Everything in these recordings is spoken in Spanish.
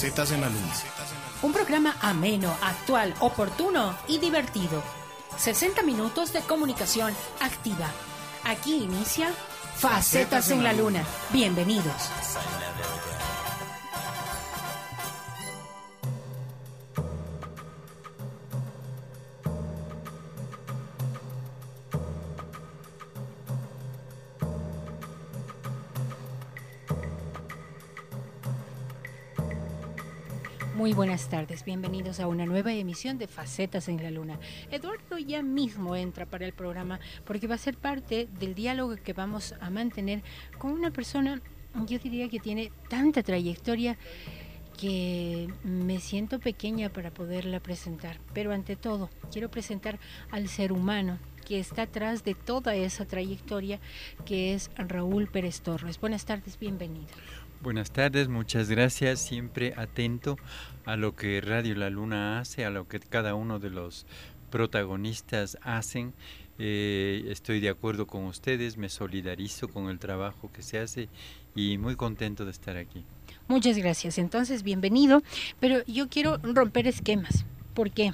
Facetas en la Luna. Un programa ameno, actual, oportuno y divertido. 60 minutos de comunicación activa. Aquí inicia Facetas en la Luna. Bienvenidos. Muy buenas tardes, bienvenidos a una nueva emisión de Facetas en la Luna. Eduardo ya mismo entra para el programa porque va a ser parte del diálogo que vamos a mantener con una persona, yo diría que tiene tanta trayectoria que me siento pequeña para poderla presentar. Pero ante todo, quiero presentar al ser humano que está atrás de toda esa trayectoria, que es Raúl Pérez Torres. Buenas tardes, bienvenido. Buenas tardes, muchas gracias, siempre atento a lo que Radio La Luna hace, a lo que cada uno de los protagonistas hacen. Estoy de acuerdo con ustedes, me solidarizo con el trabajo que se hace y muy contento de estar aquí. Muchas gracias, entonces bienvenido, pero yo quiero romper esquemas. ¿Por qué?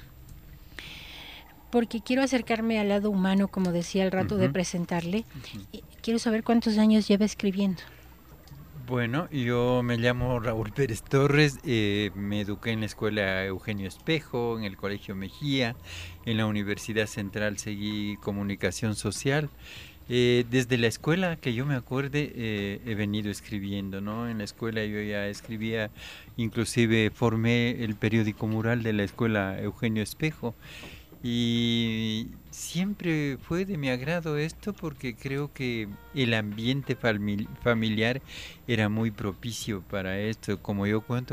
Porque quiero acercarme al lado humano, como decía al rato de presentarle. Quiero saber cuántos años lleva escribiendo. Bueno, yo me llamo Raúl Pérez Torres, me eduqué en la escuela Eugenio Espejo, en el Colegio Mejía, en la Universidad Central seguí comunicación social. Desde la escuela que yo me acuerde he venido escribiendo, ¿no? En la escuela yo ya escribía, inclusive formé el periódico mural de la escuela Eugenio Espejo. Y siempre fue de mi agrado esto porque creo que el ambiente familiar era muy propicio para esto. Como yo cuento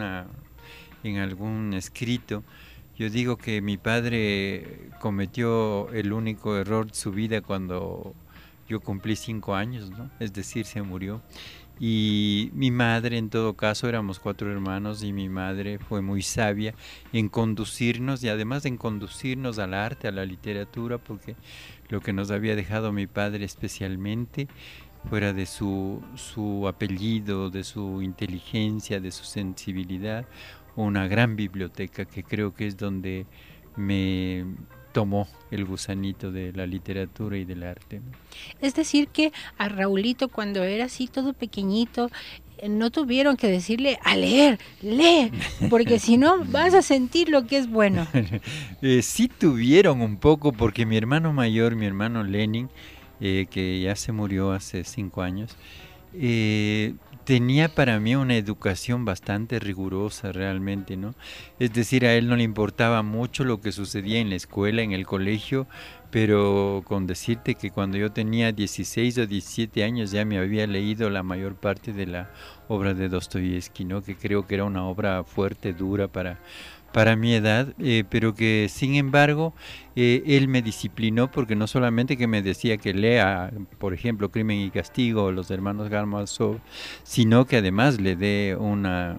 en algún escrito, yo digo que mi padre cometió el único error de su vida cuando yo cumplí 5 años, ¿no? Es decir, se murió. Y mi madre, en todo caso, éramos 4 hermanos y mi madre fue muy sabia en conducirnos y además en conducirnos al arte, a la literatura, porque lo que nos había dejado mi padre especialmente, fuera de su apellido, de su inteligencia, de su sensibilidad, una gran biblioteca que creo que es donde me tomó el gusanito de la literatura y del arte, ¿no? Es decir que a Raulito, cuando era así todo pequeñito, no tuvieron que decirle a leer, lee, porque si no vas a sentir lo que es bueno. Sí tuvieron un poco, porque mi hermano mayor, mi hermano Lenin, que ya se murió hace 5 años, tenía para mí una educación bastante rigurosa realmente, ¿no? Es decir, a él no le importaba mucho lo que sucedía en la escuela, en el colegio, pero con decirte que cuando yo tenía 16 o 17 años ya me había leído la mayor parte de la obra de Dostoyevsky, ¿no? Que creo que era una obra fuerte, dura para mi edad, pero que sin embargo él me disciplinó porque no solamente que me decía que lea, por ejemplo, Crimen y Castigo o Los Hermanos Karamazov, sino que además le dé una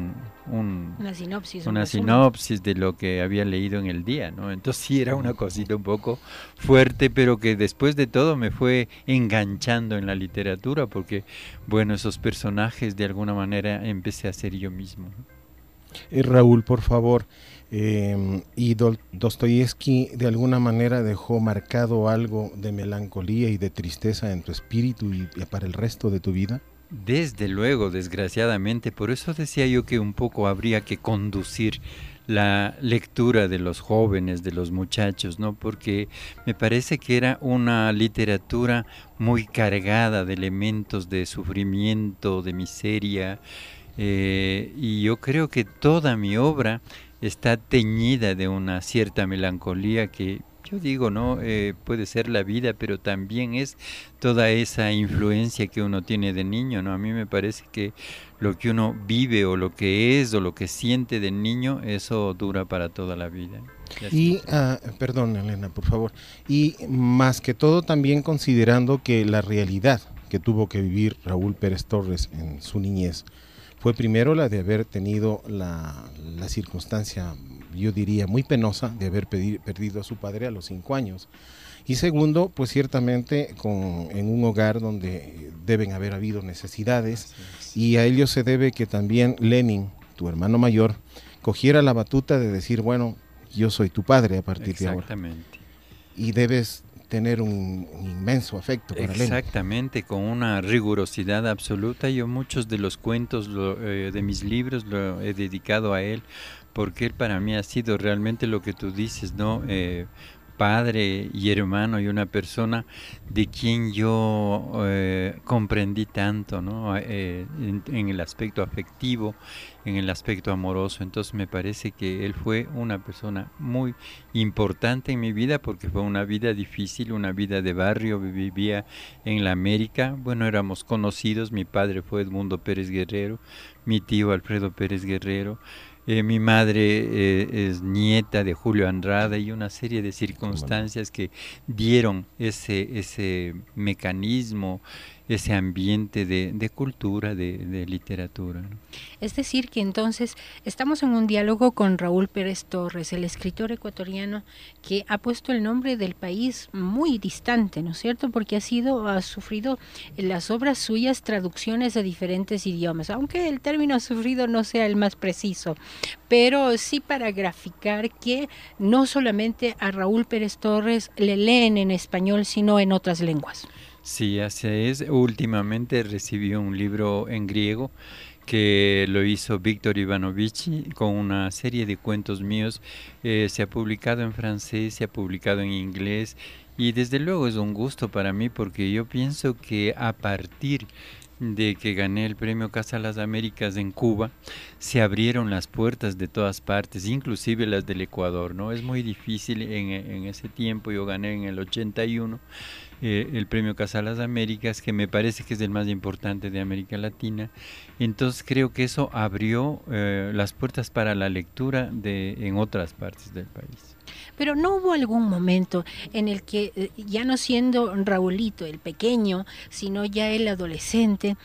sinopsis de lo que había leído en el día, ¿no? Entonces sí era una cosita un poco fuerte, pero que después de todo me fue enganchando en la literatura porque, bueno, esos personajes de alguna manera empecé a ser yo mismo, ¿no? Raúl, por favor, y Dostoyevsky de alguna manera dejó marcado algo de melancolía y de tristeza en tu espíritu y para el resto de tu vida. Desde luego, desgraciadamente, por eso decía yo que un poco habría que conducir la lectura de los jóvenes, de los muchachos, ¿no? Porque me parece que era una literatura muy cargada de elementos de sufrimiento, de miseria, y yo creo que toda mi obra está teñida de una cierta melancolía que yo digo, ¿no? Puede ser la vida, pero también es toda esa influencia que uno tiene de niño, ¿no? A mí me parece que lo que uno vive o lo que es o lo que siente de niño, eso dura para toda la vida. Y, perdón Elena, por favor, y más que todo también considerando que la realidad que tuvo que vivir Raúl Pérez Torres en su niñez fue primero la de haber tenido la circunstancia, yo diría, muy penosa de haber perdido a su padre a los 5 años. Y segundo, pues ciertamente en un hogar donde deben haber habido necesidades, y a ello se debe que también Lenin tu hermano mayor, cogiera la batuta de decir, bueno, yo soy tu padre a partir de ahora. Exactamente. Y debes tener un inmenso afecto para Elena. Exactamente, con una rigurosidad absoluta. Yo muchos de los cuentos de mis libros lo he dedicado a él, porque él para mí ha sido realmente lo que tú dices, ¿no? Padre y hermano y una persona de quien yo comprendí tanto, ¿no? En el aspecto afectivo, en el aspecto amoroso. Entonces me parece que él fue una persona muy importante en mi vida, porque fue una vida difícil, una vida de barrio. Vivía en la América, bueno, éramos conocidos. Mi padre fue Edmundo Pérez Guerrero, mi tío Alfredo Pérez Guerrero. Mi madre es nieta de Julio Andrade, y una serie de circunstancias que dieron ese mecanismo, ese ambiente de cultura, de literatura, ¿no? Es decir, que entonces estamos en un diálogo con Raúl Pérez Torres, el escritor ecuatoriano que ha puesto el nombre del país muy distante, ¿no es cierto? Porque ha sufrido en las obras suyas traducciones de diferentes idiomas, aunque el término sufrido no sea el más preciso, pero sí para graficar que no solamente a Raúl Pérez Torres le leen en español, sino en otras lenguas. Sí, así es. Últimamente recibí un libro en griego que lo hizo Víctor Ivanovici con una serie de cuentos míos. Se ha publicado en francés, se ha publicado en inglés, y desde luego es un gusto para mí, porque yo pienso que a partir de que gané el premio Casa Las Américas en Cuba, se abrieron las puertas de todas partes, inclusive las del Ecuador, ¿no? Es muy difícil en ese tiempo. Yo gané en el 81 el premio Casa Las Américas, que me parece que es el más importante de América Latina. Entonces creo que eso abrió las puertas para la lectura en otras partes del país. Pero ¿no hubo algún momento en el que, ya no siendo Raulito el pequeño, sino ya el adolescente,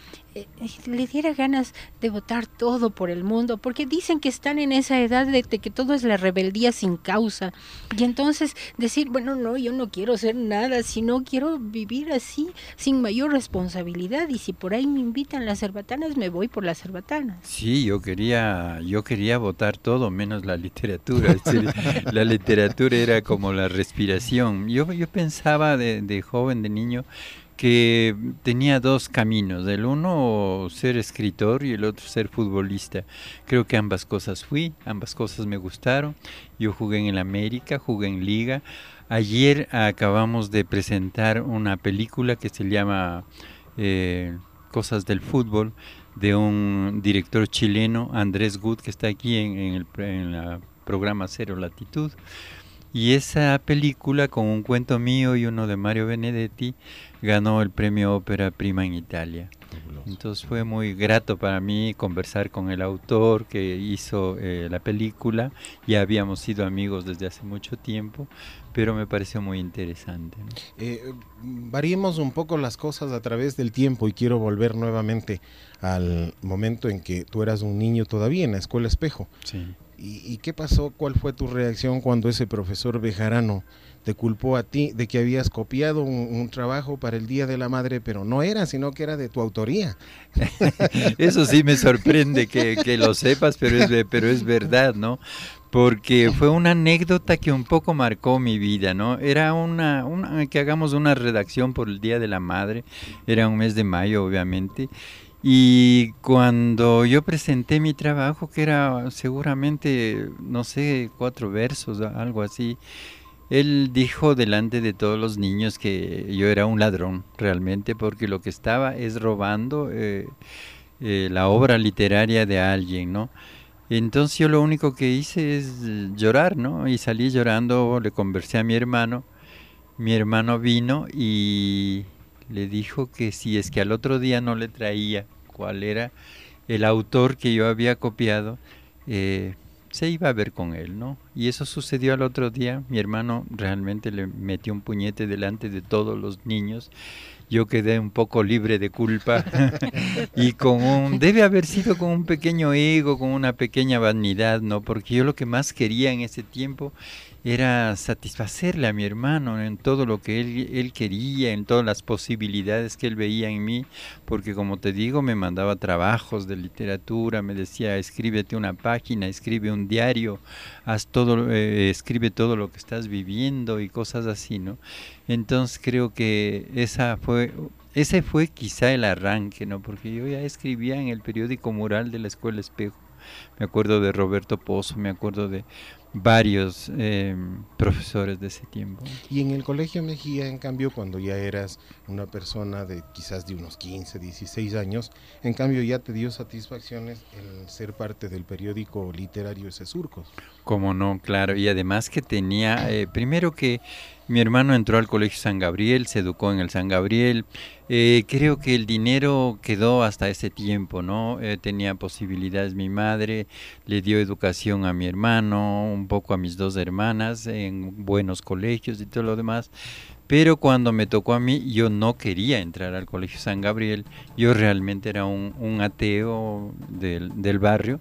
le diera ganas de botar todo por el mundo? Porque dicen que están en esa edad de que todo es la rebeldía sin causa, y entonces decir, bueno, no, yo no quiero hacer nada, sino quiero vivir así, sin mayor responsabilidad, y si por ahí me invitan las cerbatanas, me voy por las cerbatanas. Sí, yo quería botar todo menos la literatura. Es decir, la literatura era como la respiración. Yo pensaba de joven, de niño, que tenía dos caminos: el uno ser escritor y el otro ser futbolista. Creo que ambas cosas ambas cosas me gustaron. Yo jugué en el América, jugué en Liga. Ayer acabamos de presentar una película que se llama Cosas del Fútbol, de un director chileno, Andrés Gut, que está aquí en el programa Cero Latitud. Y esa película, con un cuento mío y uno de Mario Benedetti, ganó el premio Ópera Prima en Italia. Entonces fue muy grato para mí conversar con el autor que hizo la película. Ya habíamos sido amigos desde hace mucho tiempo, pero me pareció muy interesante, ¿no? Variemos un poco las cosas a través del tiempo, y quiero volver nuevamente al momento en que tú eras un niño todavía en la Escuela Espejo. Sí. ¿Y qué pasó? ¿Cuál fue tu reacción cuando ese profesor Bejarano te culpó a ti de que habías copiado un trabajo para el Día de la Madre, pero no era, sino que era de tu autoría? Eso sí me sorprende que lo sepas, pero es verdad, ¿no? Porque fue una anécdota que un poco marcó mi vida, ¿no? Era que hagamos una redacción por el Día de la Madre, era un mes de mayo, obviamente. Y cuando yo presenté mi trabajo, que era seguramente, no sé, 4 versos, algo así, él dijo delante de todos los niños que yo era un ladrón, realmente, porque lo que estaba es robando la obra literaria de alguien, ¿no? Entonces yo lo único que hice es llorar, ¿no? Y salí llorando, le conversé a mi hermano vino y le dijo que si es que al otro día no le traía cuál era el autor que yo había copiado, se iba a ver con él, ¿no? Y eso sucedió al otro día. Mi hermano realmente le metió un puñete delante de todos los niños. Yo quedé un poco libre de culpa y debe haber sido con un pequeño ego, con una pequeña vanidad, ¿no? Porque yo lo que más quería en ese tiempo era satisfacerle a mi hermano en todo lo que él quería, en todas las posibilidades que él veía en mí, porque como te digo, me mandaba trabajos de literatura, me decía, escríbete una página, escribe un diario, haz todo, escribe todo lo que estás viviendo y cosas así, ¿no? Entonces creo que ese fue quizá el arranque, ¿no? Porque yo ya escribía en el periódico Mural de la Escuela Espejo. Me acuerdo de Roberto Pozo, me acuerdo de varios profesores de ese tiempo. Y en el Colegio Mejía, en cambio, cuando ya eras una persona de quizás de unos 15, 16 años, en cambio ya te dio satisfacciones el ser parte del periódico literario Ese Surcos. Como no, claro, y además que tenía, primero que mi hermano entró al Colegio San Gabriel, se educó en el San Gabriel, creo que el dinero quedó hasta ese tiempo, ¿no? Tenía posibilidades mi madre, le dio educación a mi hermano, un poco a mis dos hermanas, en buenos colegios y todo lo demás. Pero cuando me tocó a mí, yo no quería entrar al Colegio San Gabriel, yo realmente era un ateo del barrio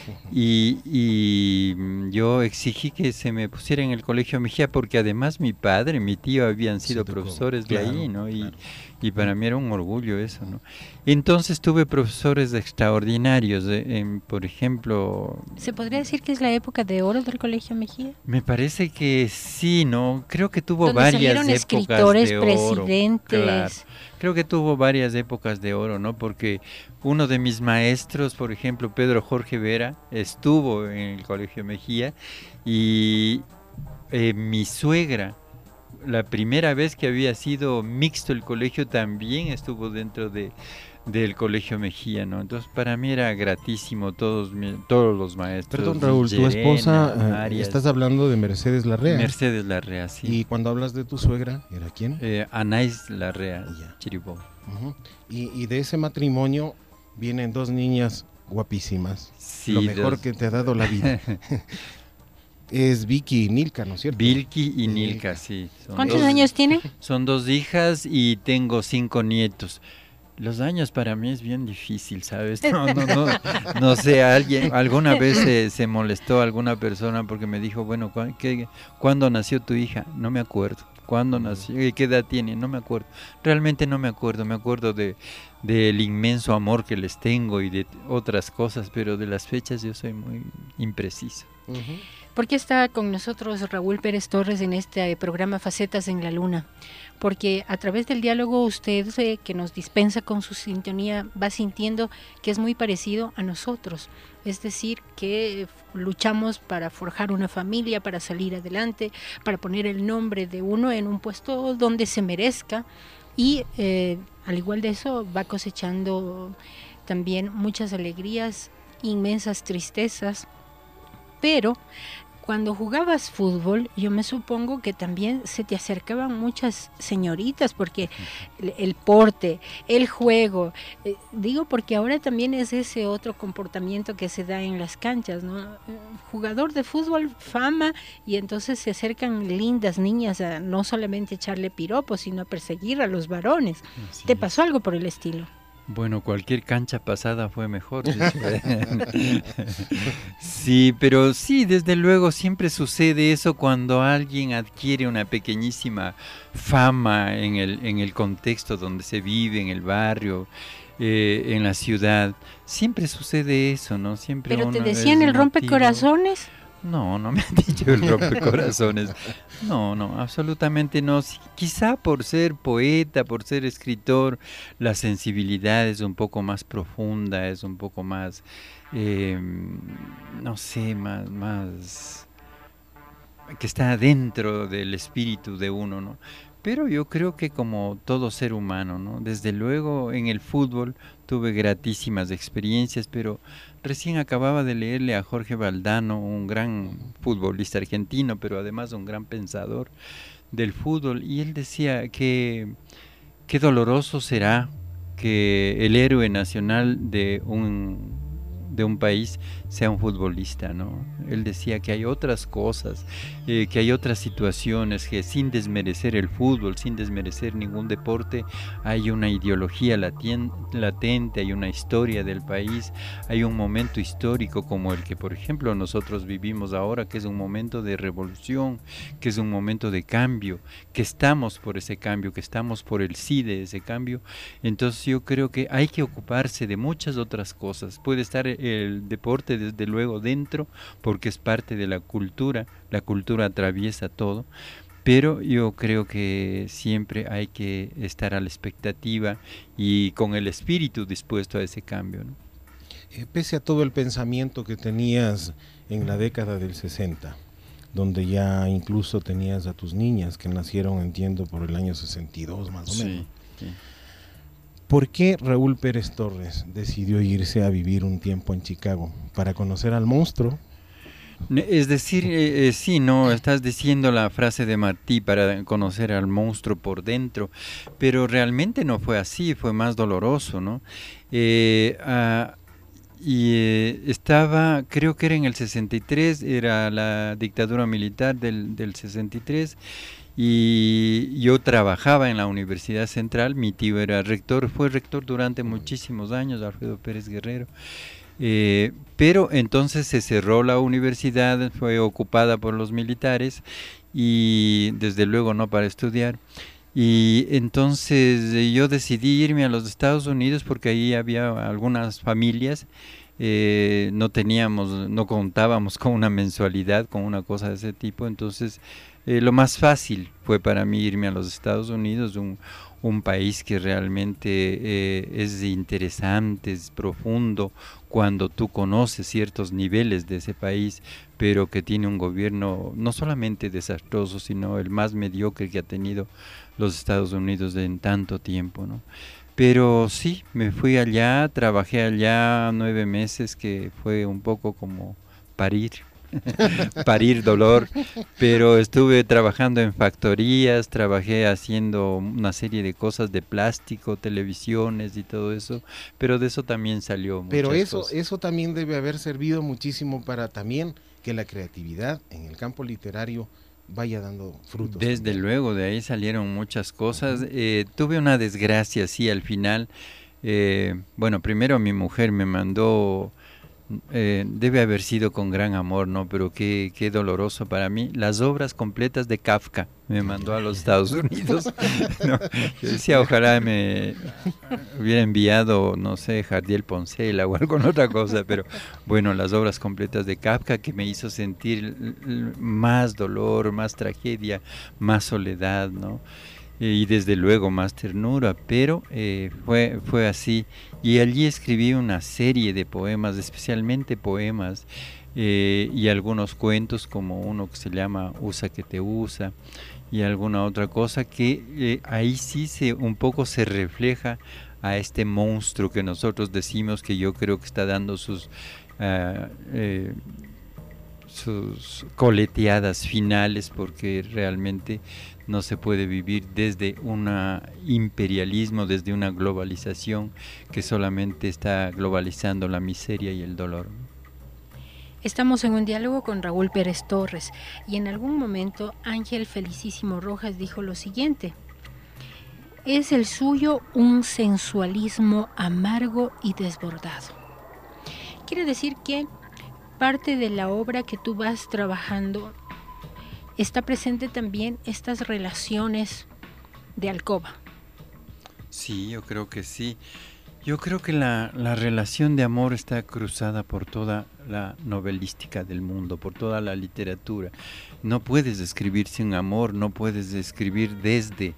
y yo exigí que se me pusiera en el Colegio Mejía porque además mi padre, mi tío habían sido profesores de ahí, ¿no? Y para mí era un orgullo eso, ¿no? Entonces tuve profesores extraordinarios, por ejemplo... ¿Se podría decir que es la época de oro del Colegio Mejía? Me parece que sí, ¿no? Creo que tuvo donde varias salieron épocas escritores, de oro. presidentes. Claro. Creo que tuvo varias épocas de oro, ¿no? Porque uno de mis maestros, por ejemplo, Pedro Jorge Vera, estuvo en el Colegio Mejía y mi suegra, la primera vez que había sido mixto el colegio, también estuvo dentro del Colegio Mejía, ¿no? Entonces para mí era gratísimo todos los maestros. Perdón, Raúl, tu esposa, estás hablando de Mercedes Larrea. Mercedes Larrea, sí. Y cuando hablas de tu suegra, ¿era quién? Anais Larrea, Chiribó. Y de ese matrimonio vienen dos niñas guapísimas, sí, lo mejor que te ha dado la vida. Es Vicky y Nilka, ¿no es cierto? Vicky y Nilka, sí. ¿Cuántos años tiene? Son 2 hijas y tengo 5 nietos. Los años para mí es bien difícil, ¿sabes? No sé, alguna vez se molestó alguna persona porque me dijo, bueno, ¿cuándo nació tu hija? No me acuerdo. ¿Cuándo nació? ¿Qué edad tiene? No me acuerdo. Realmente no me acuerdo. Me acuerdo del inmenso amor que les tengo y de otras cosas, pero de las fechas yo soy muy impreciso. ¿Por qué está con nosotros Raúl Pérez Torres en este programa Facetas en la Luna? Porque a través del diálogo usted que nos dispensa con su sintonía va sintiendo que es muy parecido a nosotros. Es decir, que luchamos para forjar una familia, para salir adelante, para poner el nombre de uno en un puesto donde se merezca y al igual de eso va cosechando también muchas alegrías, inmensas tristezas, pero cuando jugabas fútbol, yo me supongo que también se te acercaban muchas señoritas, porque el porte, el juego, digo porque ahora también es ese otro comportamiento que se da en las canchas, ¿no? Jugador de fútbol, fama, y entonces se acercan lindas niñas a no solamente echarle piropos, sino a perseguir a los varones. Así ¿te pasó algo por el estilo? Bueno, cualquier cancha pasada fue mejor. Sí, pero sí, desde luego siempre sucede eso cuando alguien adquiere una pequeñísima fama en el contexto donde se vive, en el barrio, en la ciudad. Siempre sucede eso, ¿no? Siempre. ¿Pero te decían el rompecorazones? No, no me han dicho el rompecorazones. No, absolutamente no. Quizá por ser poeta, por ser escritor, la sensibilidad es un poco más profunda, es un poco más, no sé, más que está dentro del espíritu de uno, ¿no? Pero yo creo que como todo ser humano, ¿no? Desde luego en el fútbol tuve gratísimas experiencias, pero recién acababa de leerle a Jorge Valdano, un gran futbolista argentino, pero además un gran pensador del fútbol, y él decía que qué doloroso será que el héroe nacional de un país sea un futbolista, ¿no? Él decía que hay otras cosas, que hay otras situaciones, que sin desmerecer el fútbol, sin desmerecer ningún deporte, hay una ideología latente, hay una historia del país, hay un momento histórico como el que, por ejemplo, nosotros vivimos ahora, que es un momento de revolución, que es un momento de cambio, que estamos por ese cambio, que estamos por el sí de ese cambio. Entonces yo creo que hay que ocuparse de muchas otras cosas. Puede estar el deporte desde luego dentro, porque es parte de la cultura atraviesa todo, pero yo creo que siempre hay que estar a la expectativa y con el espíritu dispuesto a ese cambio, ¿no? Pese a todo el pensamiento que tenías en la década del 60, donde ya incluso tenías a tus niñas que nacieron, entiendo, por el año 62 más o menos. Sí. ¿Por qué Raúl Pérez Torres decidió irse a vivir un tiempo en Chicago? ¿Para conocer al monstruo? Es decir, sí, no, estás diciendo la frase de Martí, para conocer al monstruo por dentro, pero realmente no fue así, fue más doloroso, ¿no? Estaba, creo que era en el 63, era la dictadura militar del 63, y yo trabajaba en la Universidad Central, mi tío era rector, fue rector durante muchísimos años, Alfredo Pérez Guerrero. Pero entonces se cerró la universidad, fue ocupada por los militares y desde luego no para estudiar. Y entonces yo decidí irme a los Estados Unidos porque ahí había algunas familias, no contábamos con una mensualidad, con una cosa de ese tipo, entonces lo más fácil fue para mí irme a los Estados Unidos, un país que realmente es interesante, es profundo, cuando tú conoces ciertos niveles de ese país, pero que tiene un gobierno no solamente desastroso, sino el más mediocre que ha tenido los Estados Unidos en tanto tiempo, ¿no? Pero sí, me fui allá, trabajé allá 9 meses, que fue un poco como parir. Parir dolor, pero estuve trabajando en factorías, trabajé haciendo una serie de cosas de plástico, televisiones y todo eso, pero de eso también salió muchas cosas. Eso también debe haber servido muchísimo para también que la creatividad en el campo literario vaya dando frutos. Desde luego, de ahí salieron muchas cosas. Tuve una desgracia, sí, al final. Bueno, primero mi mujer me mandó, debe haber sido con gran amor, ¿no? Pero qué doloroso para mí. Las obras completas de Kafka me mandó a los Estados Unidos. No, yo decía, ojalá me hubiera enviado, no sé, Jardiel Poncela o alguna otra cosa, pero bueno, las obras completas de Kafka, que me hizo sentir más dolor, más tragedia, más soledad, ¿no? Y desde luego más ternura, pero fue así. Y allí escribí una serie de poemas, especialmente poemas, y algunos cuentos, como uno que se llama Usa que te usa, y alguna otra cosa que ahí sí un poco se refleja a este monstruo que nosotros decimos, que yo creo que está dando sus coleteadas finales, porque realmente no se puede vivir desde un imperialismo, desde una globalización que solamente está globalizando la miseria y el dolor. Estamos en un diálogo con Raúl Pérez Torres y en algún momento Ángel Felicísimo Rojas dijo lo siguiente: es el suyo un sensualismo amargo y desbordado. Quiere decir que parte de la obra que tú vas trabajando está presente también estas relaciones de alcoba. Sí, yo creo que sí. Yo creo que la relación de amor está cruzada por toda la novelística del mundo, por toda la literatura. No puedes escribir sin amor, no puedes escribir desde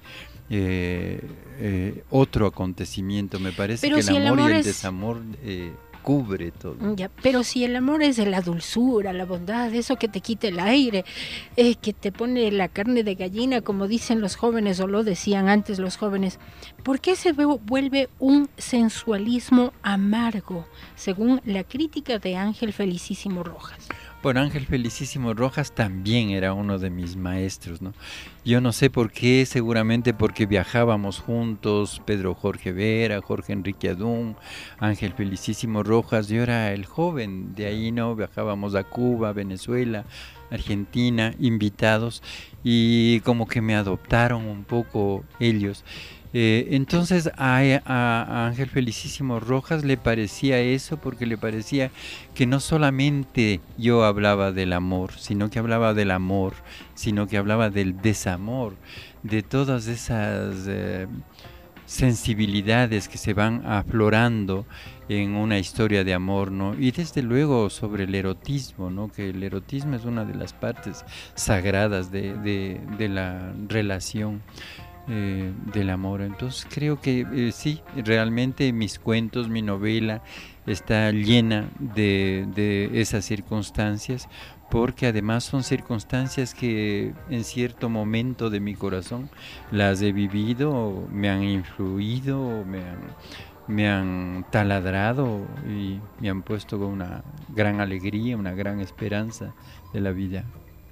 otro acontecimiento. Me parece que el amor y el desamor cubre todo. Ya, pero si el amor es de la dulzura, la bondad, eso que te quita el aire, que te pone la carne de gallina, como dicen los jóvenes, o lo decían antes los jóvenes, ¿por qué se vuelve un sensualismo amargo, según la crítica de Ángel Felicísimo Rojas? Bueno, Ángel Felicísimo Rojas también era uno de mis maestros, ¿no? Yo no sé por qué, seguramente porque viajábamos juntos, Pedro Jorge Vera, Jorge Enrique Adún, Ángel Felicísimo Rojas, yo era el joven, de ahí, ¿no? Viajábamos a Cuba, Venezuela, Argentina, invitados, y como que me adoptaron un poco ellos. Entonces a Ángel Felicísimo Rojas le parecía eso, porque le parecía que no solamente yo hablaba del amor, sino que hablaba del amor, sino que hablaba del desamor, de todas esas sensibilidades que se van aflorando en una historia de amor, ¿no? Y desde luego sobre el erotismo, ¿no? Que el erotismo es una de las partes sagradas de la relación. Del amor. Entonces creo que sí, realmente mis cuentos, mi novela está llena de esas circunstancias, porque además son circunstancias que en cierto momento de mi corazón las he vivido, me han influido, me han taladrado y me han puesto con una gran alegría, una gran esperanza de la vida.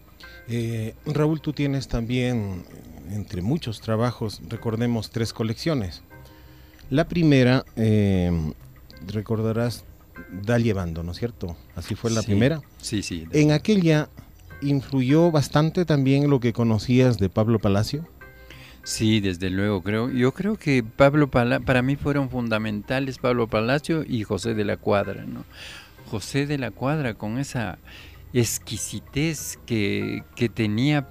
Raúl, tú tienes también, entre muchos trabajos, recordemos 3 colecciones. La primera, recordarás, Da Llevando, ¿no es cierto? Así fue la primera. Sí, sí. En aquella influyó bastante también lo que conocías de Pablo Palacio. Sí, desde luego, yo creo que para mí fueron fundamentales Pablo Palacio y José de la Cuadra, ¿no? José de la Cuadra con esa exquisitez que tenía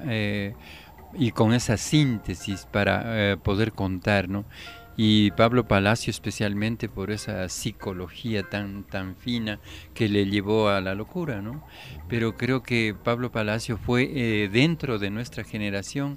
y con esa síntesis para poder contar, ¿no? Y Pablo Palacio especialmente por esa psicología tan fina que le llevó a la locura, ¿no? Pero creo que Pablo Palacio fue dentro de nuestra generación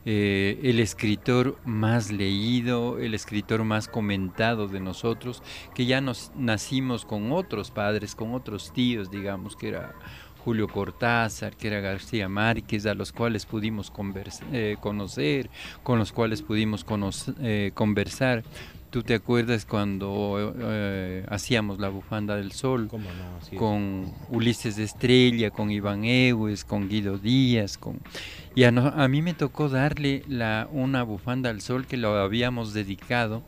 el escritor más leído, el escritor más comentado de nosotros, que ya nos nacimos con otros padres, con otros tíos, digamos, que era Julio Cortázar, que era García Márquez, a los cuales pudimos conocer, con los cuales pudimos conversar. ¿Tú te acuerdas cuando hacíamos La Bufanda del Sol? ¿Cómo no? Sí. Con Ulises de Estrella, con Iván Ewes, con Guido Díaz, y a mí me tocó darle una Bufanda al Sol que lo habíamos dedicado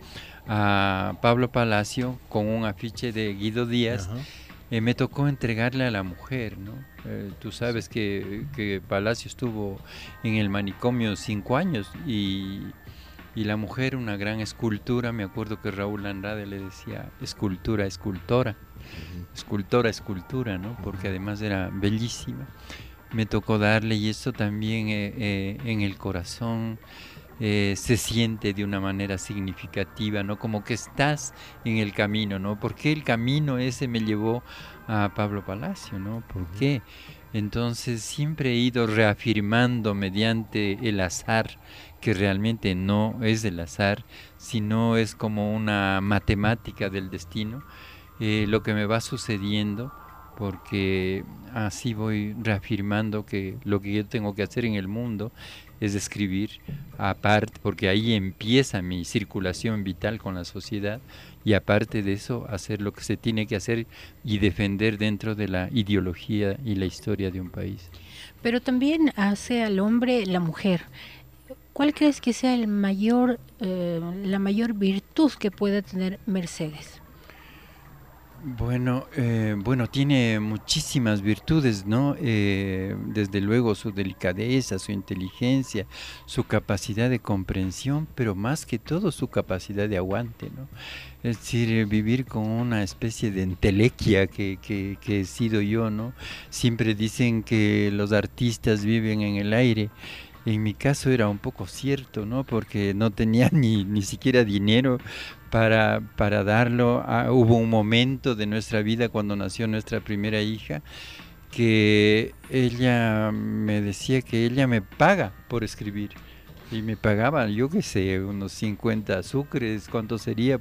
a Pablo Palacio con un afiche de Guido Díaz. Me tocó entregarle a la mujer, ¿no? Tú sabes que Palacio estuvo en el manicomio 5 años y la mujer una gran escultura. Me acuerdo que Raúl Andrade le decía escultura, escultora, escultora, escultura, ¿no? Porque además era bellísima. Me tocó darle, y eso también en el corazón se siente de una manera significativa, ¿no? Como que estás en el camino, ¿no? ¿Por qué el camino ese me llevó a Pablo Palacio, ¿no? ¿Por qué? Entonces siempre he ido reafirmando mediante el azar, que realmente no es el azar, sino es como una matemática del destino, lo que me va sucediendo, porque así voy reafirmando que lo que yo tengo que hacer en el mundo es escribir, aparte, porque ahí empieza mi circulación vital con la sociedad, y aparte de eso, hacer lo que se tiene que hacer y defender dentro de la ideología y la historia de un país. Pero también hace al hombre la mujer. ¿Cuál crees que sea la mayor virtud que pueda tener Mercedes? Bueno, tiene muchísimas virtudes, ¿no? Desde luego su delicadeza, su inteligencia, su capacidad de comprensión, pero más que todo su capacidad de aguante, ¿no? Es decir, vivir con una especie de entelequia que he sido yo, ¿no? Siempre dicen que los artistas viven en el aire. En mi caso era un poco cierto, ¿no? Porque no tenía ni siquiera dinero para darlo. Hubo un momento de nuestra vida cuando nació nuestra primera hija que ella me decía que ella me paga por escribir, y me pagaba, yo qué sé, unos 50 sucres, ¿cuánto sería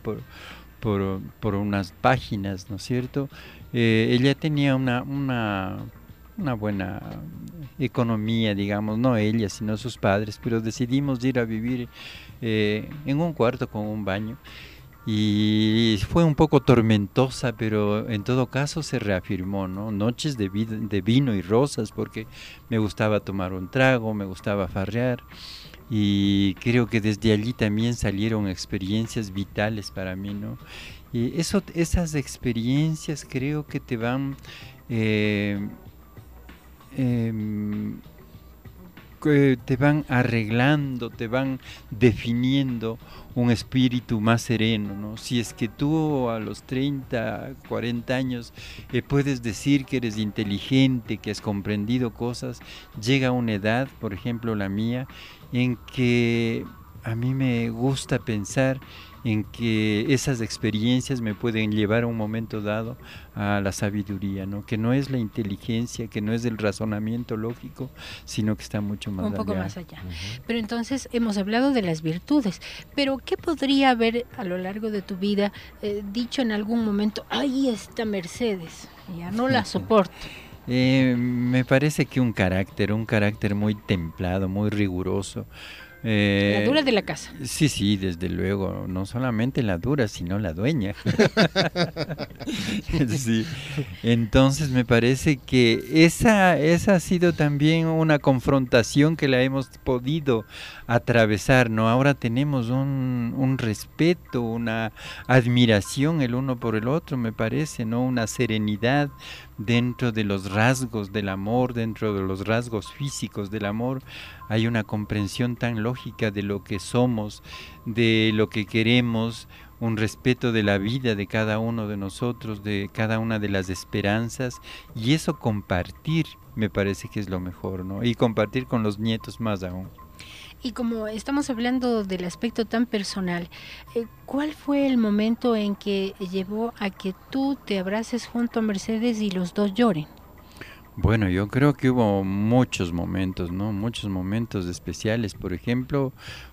por unas páginas, ¿no es cierto? Ella tenía una buena economía, digamos, no ella, sino sus padres, pero decidimos ir a vivir en un cuarto con un baño. y fue un poco tormentosa, pero en todo caso se reafirmó, ¿no? Noches de vino y rosas, porque me gustaba tomar un trago, me gustaba farrear, y creo que desde allí también salieron experiencias vitales para mí, ¿no? Y esas experiencias creo que te van que te van arreglando, te van definiendo un espíritu más sereno, ¿no? Si es que tú a los 30, 40 años puedes decir que eres inteligente, que has comprendido cosas, llega una edad, por ejemplo la mía, en que a mí me gusta pensar en que esas experiencias me pueden llevar a un momento dado a la sabiduría, ¿no? Que no es la inteligencia, que no es el razonamiento lógico, sino que está mucho más allá. Un poco más allá. Pero entonces hemos hablado de las virtudes, pero ¿qué podría haber a lo largo de tu vida dicho en algún momento, ¡ay, esta Mercedes! Ya no la soporto. Me parece que un carácter muy templado, muy riguroso. La dura de la casa. Sí, desde luego, no solamente la dura, sino la dueña. Sí. Entonces me parece que esa ha sido también una confrontación que la hemos podido atravesar, ¿no? Ahora tenemos un respeto, una admiración el uno por el otro, me parece, ¿no? Una serenidad dentro de los rasgos del amor, dentro de los rasgos físicos del amor. Hay una comprensión tan lógica de lo que somos, de lo que queremos, un respeto de la vida de cada uno de nosotros, de cada una de las esperanzas, y eso compartir me parece que es lo mejor, ¿no? Y compartir con los nietos más aún. Y como estamos hablando del aspecto tan personal, ¿cuál fue el momento en que llevó a que tú te abraces junto a Mercedes y los dos lloren? Bueno, yo creo que hubo muchos momentos, ¿no? Muchos momentos especiales. Por ejemplo,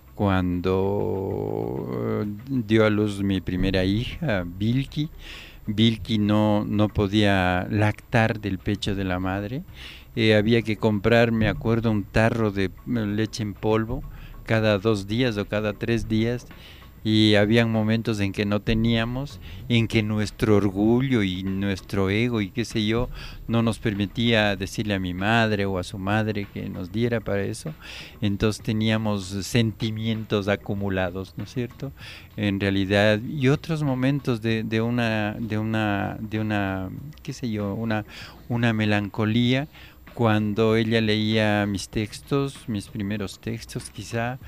cuando dio a luz mi primera hija, Vilki. Vilki no podía lactar del pecho de la madre. Había que comprar, me acuerdo, un tarro de leche en polvo cada 2 días o cada 3 días. Y habían momentos en que no teníamos, en que nuestro orgullo y nuestro ego y qué sé yo no nos permitía decirle a mi madre o a su madre que nos diera para eso. Entonces teníamos sentimientos acumulados, ¿no es cierto? En realidad, y otros momentos de una qué sé yo, una melancolía, cuando ella leía mis textos, mis primeros textos quizá,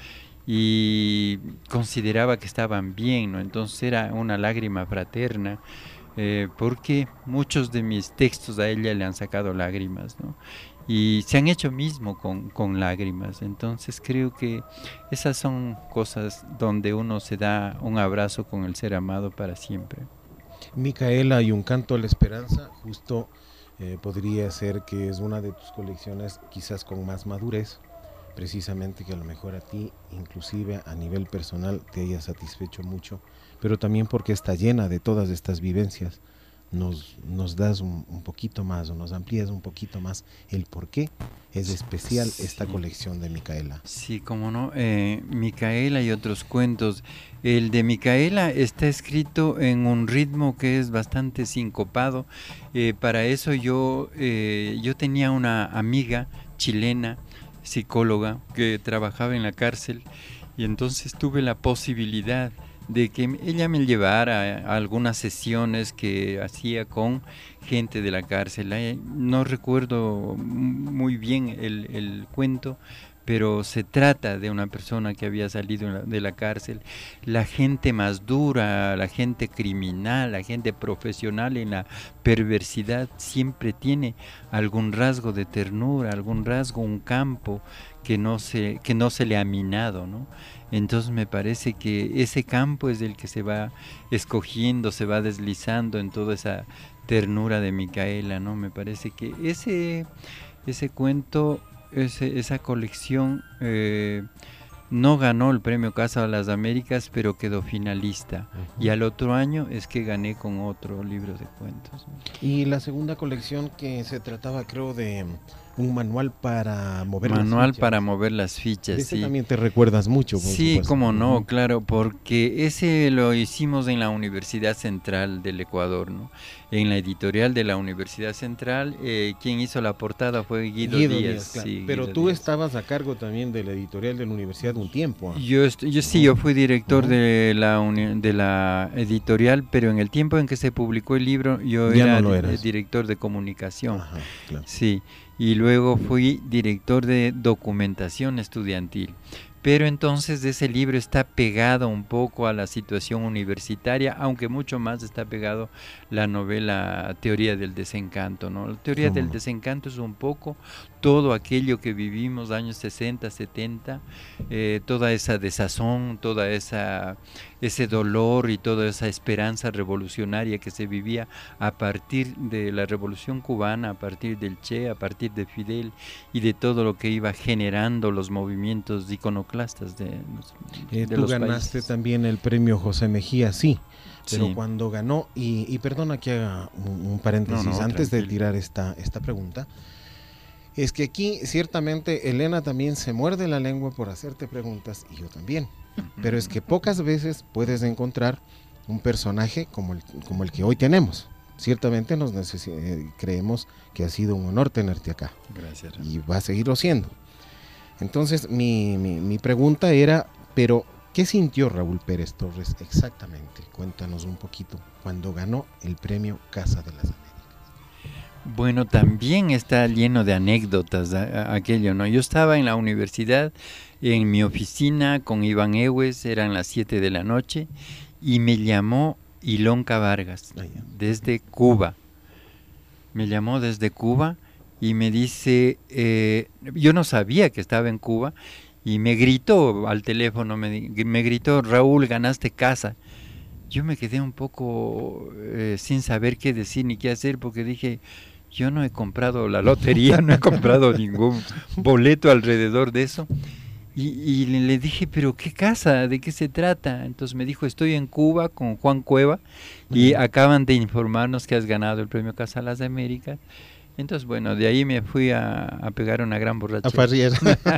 y consideraba que estaban bien, ¿no? Entonces era una lágrima fraterna, porque muchos de mis textos a ella le han sacado lágrimas, ¿no? Y se han hecho mismo con lágrimas. Entonces creo que esas son cosas donde uno se da un abrazo con el ser amado para siempre. Micaela y un canto a la esperanza, justo podría ser que es una de tus colecciones quizás con más madurez, precisamente que a lo mejor a ti, inclusive a nivel personal, te haya satisfecho mucho, pero también porque está llena de todas estas vivencias. Nos das un poquito más, o nos amplías un poquito más el por qué es especial esta colección de Micaela. Sí, cómo no. Micaela y otros cuentos. El de Micaela está escrito en un ritmo que es bastante sincopado. Para eso yo tenía una amiga chilena, psicóloga, que trabajaba en la cárcel, y entonces tuve la posibilidad de que ella me llevara a algunas sesiones que hacía con gente de la cárcel. No recuerdo muy bien el cuento, pero se trata de una persona que había salido de la cárcel. La gente más dura, la gente criminal, la gente profesional en la perversidad siempre tiene algún rasgo de ternura, algún rasgo, un campo que no se le ha minado, ¿no? Entonces me parece que ese campo es el que se va escogiendo, se va deslizando en toda esa ternura de Micaela, ¿no? Me parece que ese cuento, esa colección no ganó el premio Casa de las Américas, pero quedó finalista. Y al otro año es que gané con otro libro de cuentos, ¿no? Y la segunda colección, que se trataba, creo, de Un manual para mover Manual las fichas. para mover las fichas, De ese sí. también te recuerdas mucho, por Sí, supuesto. cómo no, claro, porque ese lo hicimos en la Universidad Central del Ecuador, ¿no? En la editorial de la Universidad Central, quien hizo la portada fue Guido Díaz. Claro. Sí, Pero Guido tú Díaz. estabas a cargo también de la editorial de la universidad un tiempo. ¿Ah? Yo fui director Ujú. de la editorial, pero en el tiempo en que se publicó el libro yo Ya era no lo eras. director de comunicación. Ajá, claro. Sí, y luego fui director de documentación estudiantil. Pero entonces ese libro está pegado un poco a la situación universitaria, aunque mucho más está pegado la novela Teoría del Desencanto, ¿no? La Teoría del Desencanto es un poco todo aquello que vivimos años 60, 70, toda esa desazón, ese dolor y toda esa esperanza revolucionaria que se vivía a partir de la Revolución Cubana, a partir del Che, a partir de Fidel y de todo lo que iba generando los movimientos iconoclastas de Tú los ganaste países. también el premio José Mejía, sí, pero Sí. cuando ganó, y perdona que haga un paréntesis No, antes de tranquilo. tirar esta pregunta, es que aquí ciertamente Elena también se muerde la lengua por hacerte preguntas y yo también, pero es que pocas veces puedes encontrar un personaje como el que hoy tenemos. Ciertamente creemos que ha sido un honor tenerte acá. Gracias. Y va a seguirlo siendo. Entonces mi pregunta era, pero ¿qué sintió Raúl Pérez Torres exactamente? Cuéntanos un poquito cuando ganó el premio Casa de las Américas. Bueno, también está lleno de anécdotas aquello, ¿no? Yo estaba en la universidad, en mi oficina con Iván Ewes, eran las 7 de la noche, y me llamó Ilonka Vargas, desde Cuba. Me llamó desde Cuba y me dice, yo no sabía que estaba en Cuba, y me gritó al teléfono, me gritó, Raúl, ganaste casa. Yo me quedé un poco sin saber qué decir ni qué hacer, porque dije, yo no he comprado la lotería, no he comprado ningún boleto alrededor de eso. Y le dije, pero ¿qué casa? ¿De qué se trata? Entonces me dijo, estoy en Cuba con Juan Cueva y acaban de informarnos que has ganado el premio Casa de las Américas. Entonces, bueno, de ahí me fui a pegar una gran borrachera.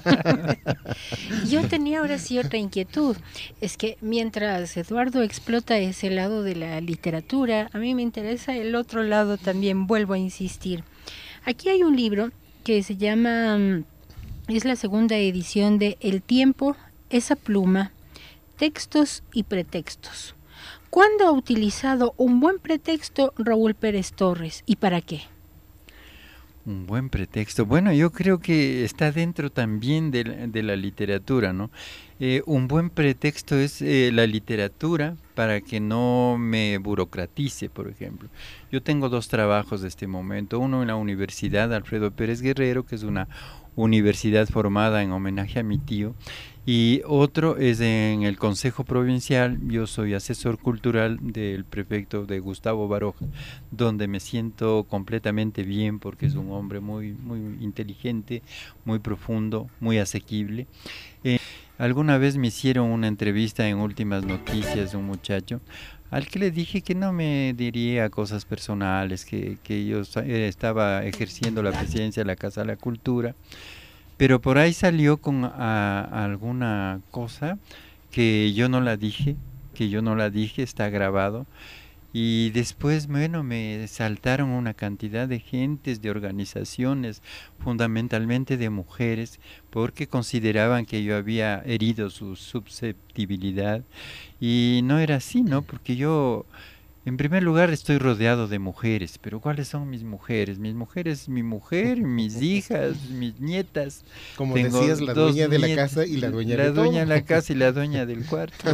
Yo tenía ahora sí otra inquietud. Es que mientras Eduardo explota ese lado de la literatura, a mí me interesa el otro lado también, vuelvo a insistir. Aquí hay un libro que se llama, es la segunda edición de El tiempo, esa pluma, textos y pretextos. ¿Cuándo ha utilizado un buen pretexto Raúl Pérez Torres y para qué? Un buen pretexto. Bueno, yo creo que está dentro también de la literatura, ¿no? Un buen pretexto es la literatura para que no me burocratice, por ejemplo. Yo tengo 2 trabajos de este momento, uno en la Universidad Alfredo Pérez Guerrero, que es una universidad formada en homenaje a mi tío, y otro es en el Consejo Provincial. Yo soy asesor cultural del prefecto de Gustavo Baroja, donde me siento completamente bien porque es un hombre muy, muy inteligente, muy profundo, muy asequible. Alguna vez me hicieron una entrevista en Últimas Noticias de un muchacho al que le dije que no me diría cosas personales, que yo estaba ejerciendo la presidencia de la Casa de la Cultura, pero por ahí salió con alguna cosa que yo no la dije, está grabado. Y después, bueno, me saltaron una cantidad de gentes, de organizaciones, fundamentalmente de mujeres, porque consideraban que yo había herido su susceptibilidad. Y no era así, ¿no? Porque yo, en primer lugar, estoy rodeado de mujeres. Pero ¿cuáles son mis mujeres? Mis mujeres, mi mujer, mis hijas, mis nietas. Como Tengo decías, la dueña de la casa y la dueña de todo. La dueña de la casa y la dueña del cuarto.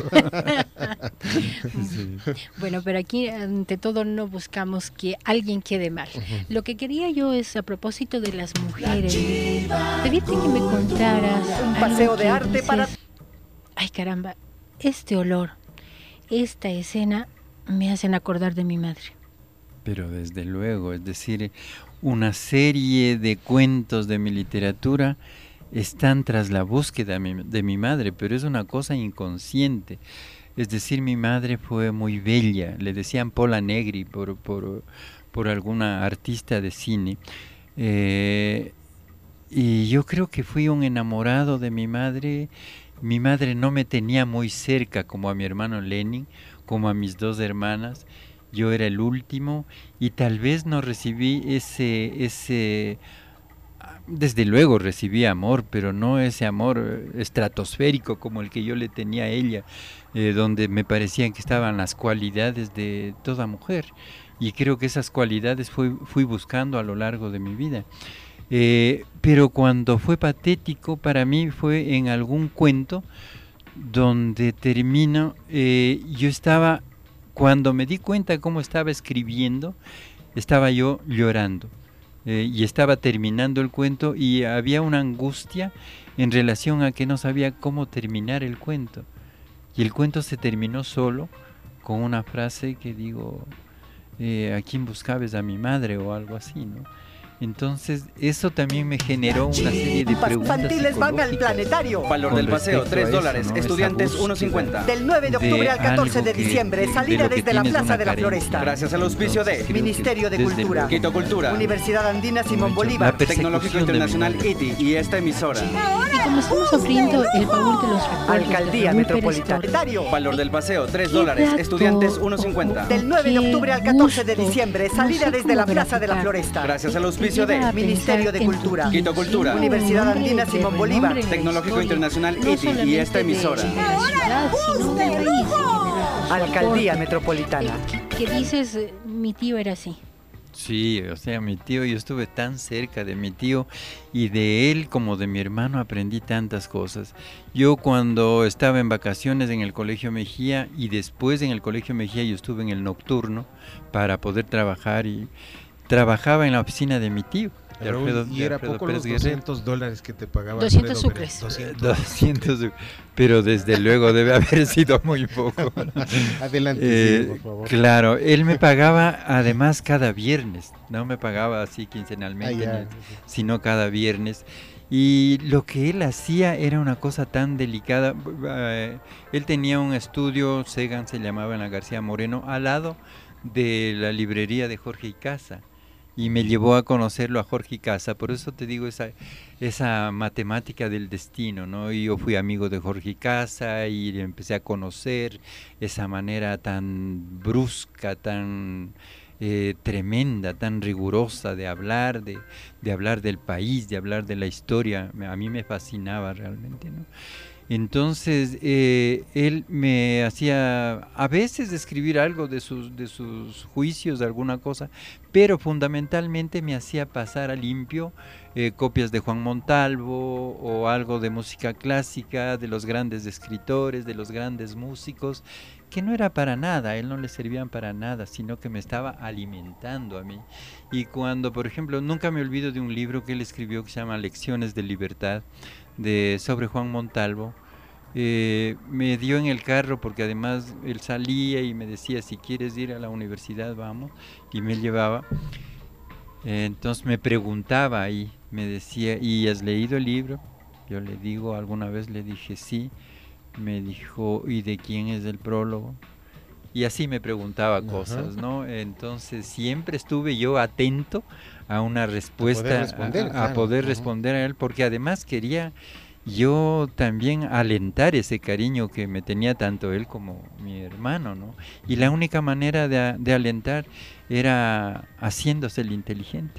Sí. Bueno, pero aquí ante todo no buscamos que alguien quede mal. Lo que quería yo es, a propósito de las mujeres, pedirte que me contaras un paseo de arte dices, para... Ay, caramba, este olor, esta escena me hacen acordar de mi madre. Pero desde luego, es decir, una serie de cuentos de mi literatura están tras la búsqueda de mi madre, pero es una cosa inconsciente. Es decir, mi madre fue muy bella, le decían Pola Negri por alguna artista de cine. Y yo creo que fui un enamorado de mi madre. Mi madre no me tenía muy cerca como a mi hermano Lenin, como a mis dos hermanas. Yo era el último y tal vez no recibí desde luego recibí amor, pero no ese amor estratosférico como el que yo le tenía a ella, donde me parecían que estaban las cualidades de toda mujer. Y creo que esas cualidades fui buscando a lo largo de mi vida. Pero cuando fue patético para mí fue en algún cuento donde termino, yo estaba, cuando me di cuenta cómo estaba escribiendo, estaba yo llorando. Y estaba terminando el cuento y había una angustia en relación a que no sabía cómo terminar el cuento. Y el cuento se terminó solo con una frase que digo, ¿a quién buscabas? A mi madre o algo así, ¿no? Entonces eso también me generó una serie de preguntas infantiles van al planetario. Valor del paseo, $3. ¿no? Estudiantes, 1.50. Del 9 de octubre al 14 de diciembre, salida desde la Plaza de la Floresta. Gracias al auspicio de Ministerio de Cultura, Quito Cultura, Universidad Andina Simón Bolívar, Tecnológico Internacional ITI y esta emisora. Y como estamos abriendo el baúl de los recuerdos Alcaldía de Raúl Pérez Metropolitana. Valor del paseo, $3. Estudiantes, 1.50. Del 9 de octubre al 14 de diciembre, salida desde la Plaza de la Floresta. Gracias al auspicio de Ministerio de Cultura, Quito Cultura, Universidad Andina Simón Bolívar, Tecnológico Internacional ITI y esta emisora. Alcaldía Metropolitana. Que dices, mi tío era así. Sí, o sea, mi tío, yo estuve tan cerca de mi tío y de él como de mi hermano aprendí tantas cosas. Yo cuando estaba en vacaciones en el Colegio Mejía y después en el Colegio Mejía yo estuve en el nocturno para poder trabajar y trabajaba en la oficina de mi tío. Y era poco los $200 que te pagaban. 200 sucres. 200, pero desde luego debe haber sido muy poco. Adelante, sí, por favor. Claro, él me pagaba además cada viernes, no me pagaba así quincenalmente, sino cada viernes. Y lo que él hacía era una cosa tan delicada. Él tenía un estudio, Segan se llamaba, en la García Moreno, al lado de la librería de Jorge Icaza. Y me llevó a conocerlo a Jorge Icaza, por eso te digo esa matemática del destino, ¿no? Y yo fui amigo de Jorge Icaza y empecé a conocer esa manera tan brusca, tan tremenda, tan rigurosa de hablar, de hablar del país, de hablar de la historia. A mí me fascinaba realmente, ¿no? Entonces él me hacía a veces escribir algo de sus juicios, de alguna cosa, pero fundamentalmente me hacía pasar a limpio copias de Juan Montalvo o algo de música clásica, de los grandes escritores, de los grandes músicos, que no era para nada, a él no le servían para nada, sino que me estaba alimentando a mí. Y cuando, por ejemplo, nunca me olvido de un libro que él escribió que se llama Lecciones de Libertad, sobre Juan Montalvo, me dio en el carro porque además él salía y me decía, si quieres ir a la universidad vamos, y me llevaba. Entonces me preguntaba ahí, me decía, ¿y has leído el libro? Yo le digo, alguna vez le dije sí. Me dijo, ¿y de quién es el prólogo? Y así me preguntaba cosas, ¿no? Entonces siempre estuve yo atento a una respuesta, a poder responder a él, porque además quería yo también alentar ese cariño que me tenía tanto él como mi hermano, ¿no? Y la única manera de alentar era haciéndose el inteligente.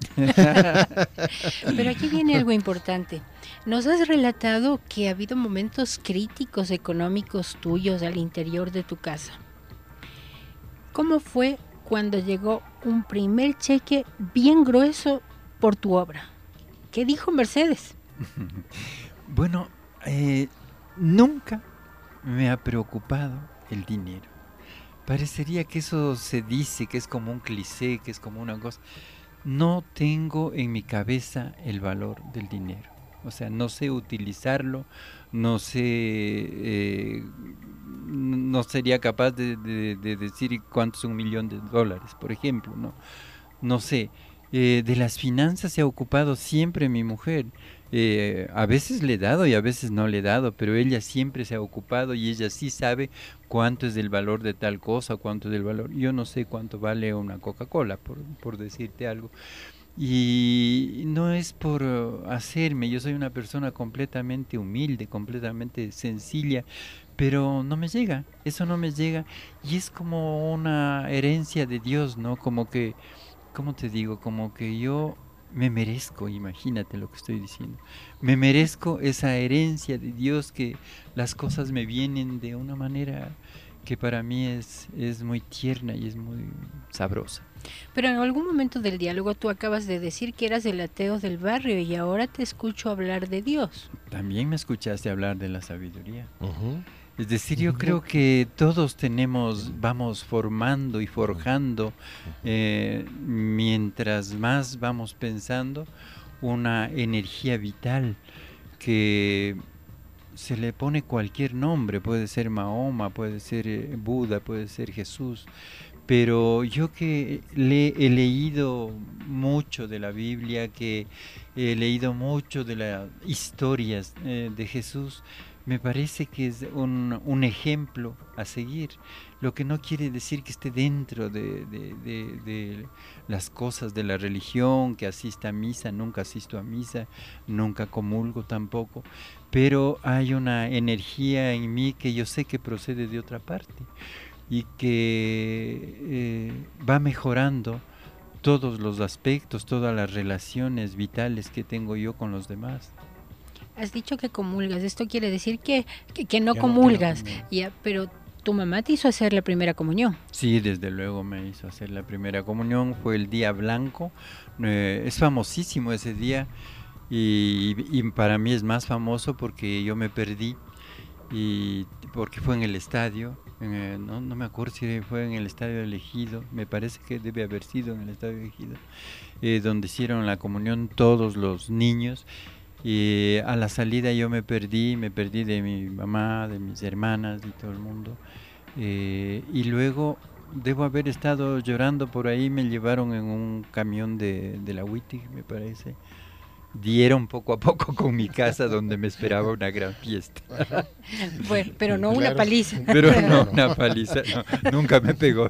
Pero aquí viene algo importante. Nos has relatado que ha habido momentos críticos económicos tuyos al interior de tu casa. ¿Cómo fue cuando llegó un primer cheque bien grueso por tu obra? ¿Qué dijo Mercedes? Bueno, nunca me ha preocupado el dinero. Parecería que eso se dice, que es como un cliché, que es como una cosa. No tengo en mi cabeza el valor del dinero. O sea, no sé utilizarlo, no sé, no sería capaz de decir cuánto es $1 millón, por ejemplo, no sé. De las finanzas se ha ocupado siempre mi mujer. A veces le he dado y a veces no le he dado, pero ella siempre se ha ocupado y ella sí sabe cuánto es el valor de tal cosa, cuánto es el valor. Yo no sé cuánto vale una Coca-Cola, por decirte algo. Y no es por hacerme, yo soy una persona completamente humilde, completamente sencilla, pero no me llega, eso no me llega, y es como una herencia de Dios, ¿no? Como que, ¿cómo te digo? Como que yo me merezco, imagínate lo que estoy diciendo, me merezco esa herencia de Dios, que las cosas me vienen de una manera que para mí es muy tierna y es muy sabrosa. Pero en algún momento del diálogo tú acabas de decir que eras el ateo del barrio y ahora te escucho hablar de Dios. También me escuchaste hablar de la sabiduría. Ujú. Es decir, yo creo que todos vamos formando y forjando, mientras más vamos pensando, una energía vital que se le pone cualquier nombre, puede ser Mahoma, puede ser Buda, puede ser Jesús, pero yo que he leído mucho de la Biblia, que he leído mucho de las historias de Jesús, me parece que es un ejemplo a seguir, lo que no quiere decir que esté dentro de las cosas de la religión, que asista a misa, nunca asisto a misa, nunca comulgo tampoco, pero hay una energía en mí que yo sé que procede de otra parte y que va mejorando todos los aspectos, todas las relaciones vitales que tengo yo con los demás. Has dicho que comulgas, esto quiere decir que no Que comulgas, no comulgo. ya, pero tu mamá te hizo hacer la primera comunión. Sí, desde luego me hizo hacer la primera comunión, fue el día blanco, es famosísimo ese día y para mí es más famoso porque yo me perdí y porque fue en el estadio, no me acuerdo si fue en el estadio de Ejido, me parece que debe haber sido en el estadio de Ejido, donde hicieron la comunión todos los niños. Y a la salida yo me perdí de mi mamá, de mis hermanas y todo el mundo. Y luego debo haber estado llorando por ahí, me llevaron en un camión de la UITI, me parece. Dieron poco a poco con mi casa donde me esperaba una gran fiesta. Bueno, pero no una Claro. paliza. Pero no una paliza, no, nunca me pegó.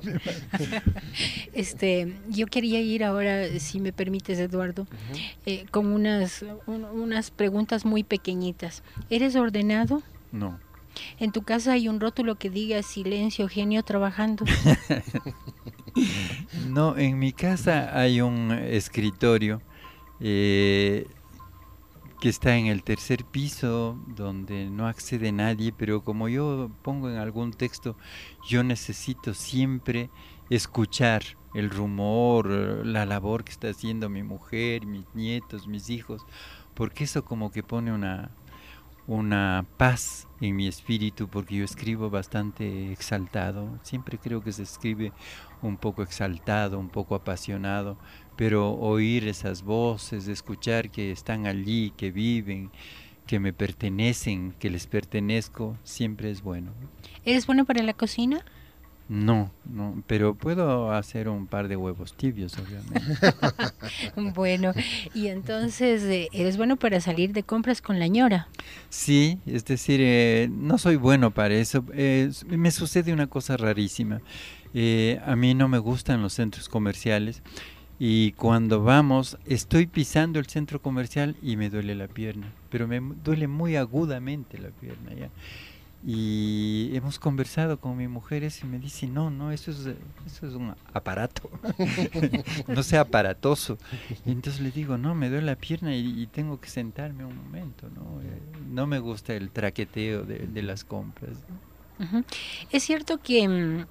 Yo quería ir ahora, si me permites, Eduardo, con unas preguntas muy pequeñitas. ¿Eres ordenado? No. ¿En tu casa hay un rótulo que diga silencio, genio trabajando? No, en mi casa hay un escritorio que está en el tercer piso donde no accede nadie, pero como yo pongo en algún texto, yo necesito siempre escuchar el rumor, la labor que está haciendo mi mujer, mis nietos, mis hijos, porque eso como que pone una paz en mi espíritu, porque yo escribo bastante exaltado, siempre creo que se escribe un poco exaltado, un poco apasionado, pero oír esas voces, escuchar que están allí, que viven, que me pertenecen, que les pertenezco, siempre es bueno. ¿Eres bueno para la cocina? No, pero puedo hacer un par de huevos tibios, obviamente. Bueno, y entonces, ¿eres bueno para salir de compras con la ñora? Sí, es decir, no soy bueno para eso. Me sucede una cosa rarísima. A mí no me gustan los centros comerciales y cuando vamos, estoy pisando el centro comercial y me duele la pierna, pero me duele muy agudamente la pierna ya. Y hemos conversado con mi mujer y me dice, no, eso es un aparato, no sea aparatoso. Y entonces le digo, no, me duele la pierna y tengo que sentarme un momento, no me gusta el traqueteo de las compras. Uh-huh. Es cierto que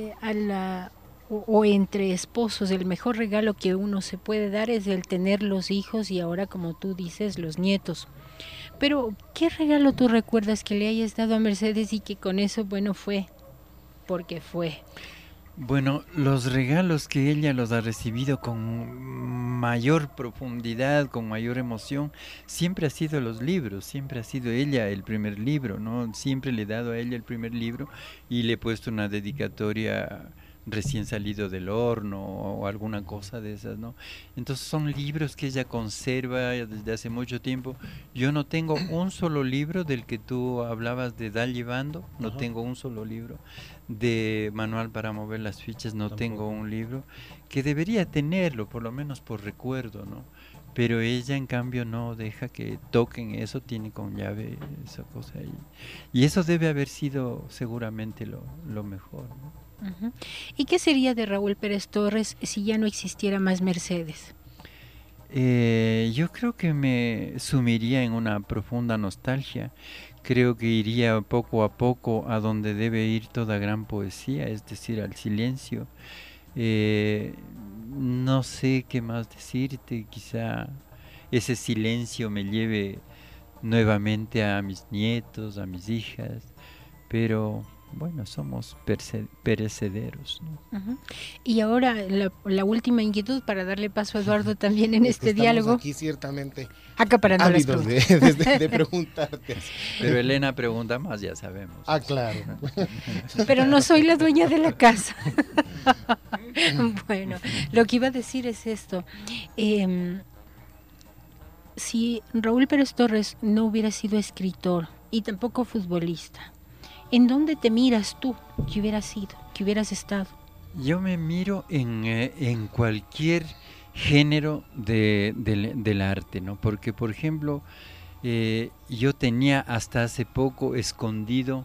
o entre esposos el mejor regalo que uno se puede dar es el tener los hijos y ahora, como tú dices, los nietos. Pero, ¿qué regalo tú recuerdas que le hayas dado a Mercedes y que con eso, bueno, fue? Porque fue. Bueno, los regalos que ella los ha recibido con mayor profundidad, con mayor emoción, siempre ha sido los libros, siempre ha sido ella el primer libro, ¿no? Siempre le he dado a ella el primer libro y le he puesto una dedicatoria recién salido del horno o alguna cosa de esas, ¿no? Entonces son libros que ella conserva desde hace mucho tiempo. Yo no tengo un solo libro del que tú hablabas de Da Llevando, no tengo un solo libro. De Manual para mover las fichas no tengo un libro, que debería tenerlo, por lo menos por recuerdo, ¿no? Pero ella en cambio no deja que toquen eso, tiene con llave esa cosa ahí. Y eso debe haber sido seguramente lo mejor, ¿no? ¿Y qué sería de Raúl Pérez Torres si ya no existiera más Mercedes? Yo creo que me sumiría en una profunda nostalgia. Creo que iría poco a poco a donde debe ir toda gran poesía, es decir, al silencio. No sé qué más decirte, quizá ese silencio me lleve nuevamente a mis nietos, a mis hijas, pero bueno, somos perecederos, ¿no? Y ahora la última inquietud para darle paso a Eduardo también en este diálogo. Aquí ciertamente acaparando las ávidos preguntas. de preguntarte. Pero Elena pregunta más, ya sabemos. Ah, claro. Pero no soy la dueña de la casa. Bueno, lo que iba a decir es esto. Si Raúl Pérez Torres no hubiera sido escritor y tampoco futbolista, ¿en dónde te miras tú que hubieras sido, que hubieras estado? Yo me miro en cualquier género del arte, ¿no? Porque, por ejemplo, yo tenía hasta hace poco escondido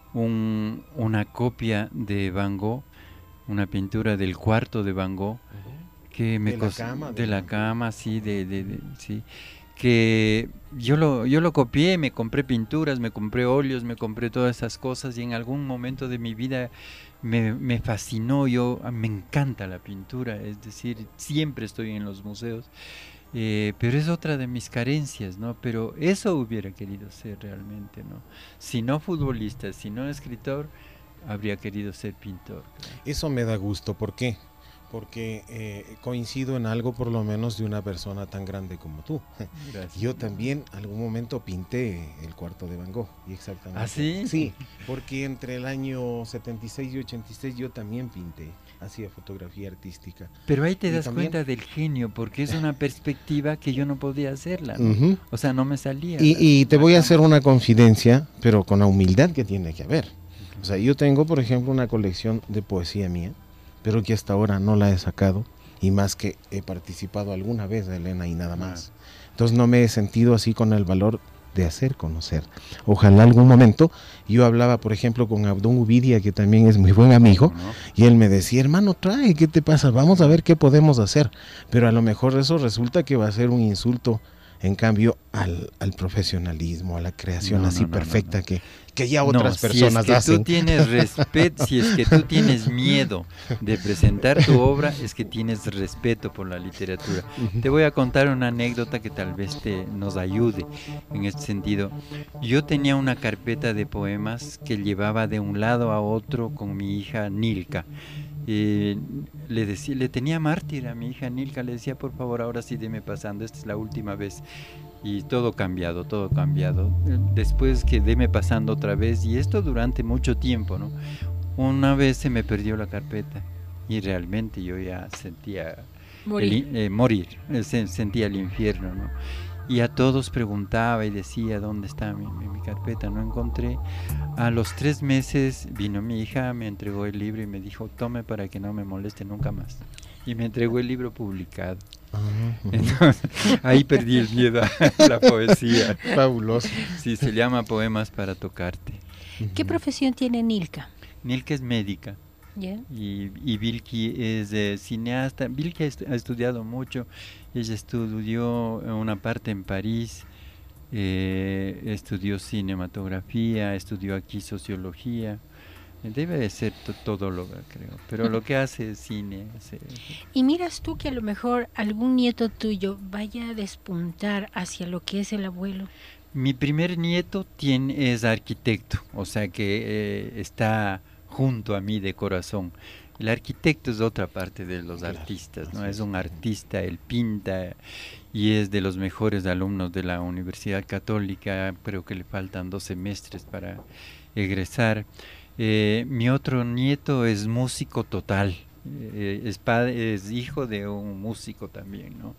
una copia de Van Gogh, una pintura del cuarto de Van Gogh, que me de la cama, sí, sí, que yo lo copié, me compré pinturas, me compré óleos, me compré todas esas cosas, y en algún momento de mi vida me fascinó. Me encanta la pintura, es decir, siempre estoy en los museos, pero es otra de mis carencias, ¿no? Pero eso hubiera querido ser realmente, ¿no? Si no futbolista, si no escritor, habría querido ser pintor. Eso me da gusto. ¿Por qué? Porque coincido en algo, por lo menos, de una persona tan grande como tú. Gracias. Yo también algún momento pinté el cuarto de Van Gogh. Y exactamente. ¿Ah, sí? Sí, porque entre el año 76 y 86 yo también pinté, hacía fotografía artística. Pero ahí te Y das también cuenta del genio, porque es una perspectiva que yo no podía hacerla, ¿no? Ujú. O sea, no me salía. Y te voy a hacer una confidencia, pero con la humildad que tiene que haber. O sea, yo tengo, por ejemplo, una colección de poesía mía, pero que hasta ahora no la he sacado, y más que he participado alguna vez, Elena, y nada más. Entonces no me he sentido así con el valor de hacer conocer. Ojalá algún momento. Yo hablaba, por ejemplo, con Abdón Uvidia, que también es muy buen amigo, ¿No? y él me decía, hermano, trae, ¿qué te pasa? Vamos a ver qué podemos hacer. Pero a lo mejor eso resulta que va a ser un insulto, en cambio, al profesionalismo, a la creación así perfecta que ya otras personas si es que hacen. Tú tienes respeto, si es que tú tienes miedo de presentar tu obra, es que tienes respeto por la literatura. Te voy a contar una anécdota que tal vez nos ayude en este sentido. Yo tenía una carpeta de poemas que llevaba de un lado a otro con mi hija Nilka. Le tenía mártir a mi hija Nilka, le decía, por favor, ahora sí deme pasando, esta es la última vez. Y todo cambiado. Después que deme pasando otra vez, y esto durante mucho tiempo, ¿no? Una vez se me perdió la carpeta y realmente yo ya sentía morir, sentía el infierno, ¿no? Y a todos preguntaba y decía, ¿dónde está mi carpeta? No encontré. A los 3 meses vino mi hija, me entregó el libro y me dijo, tome para que no me moleste nunca más. Y me entregó el libro publicado. Entonces, ahí perdí el miedo a la poesía. Fabuloso. Sí, se llama Poemas para tocarte. ¿Qué profesión tiene Nilka? Nilka es médica. ¿Yeah? Y Vilki es cineasta. Vilki ha estudiado mucho. Ella estudió una parte en París, estudió cinematografía, estudió aquí sociología. Debe de ser todóloga, creo, pero lo que hace es cine. ¿Y miras tú que a lo mejor algún nieto tuyo vaya a despuntar hacia lo que es el abuelo? Mi primer nieto es arquitecto, o sea que está junto a mí de corazón. El arquitecto es otra parte de los artistas, ¿no? Es un artista, él pinta y es de los mejores alumnos de la Universidad Católica. Creo que le faltan 2 semestres para egresar. Mi otro nieto es músico total, es hijo de un músico también, ¿no?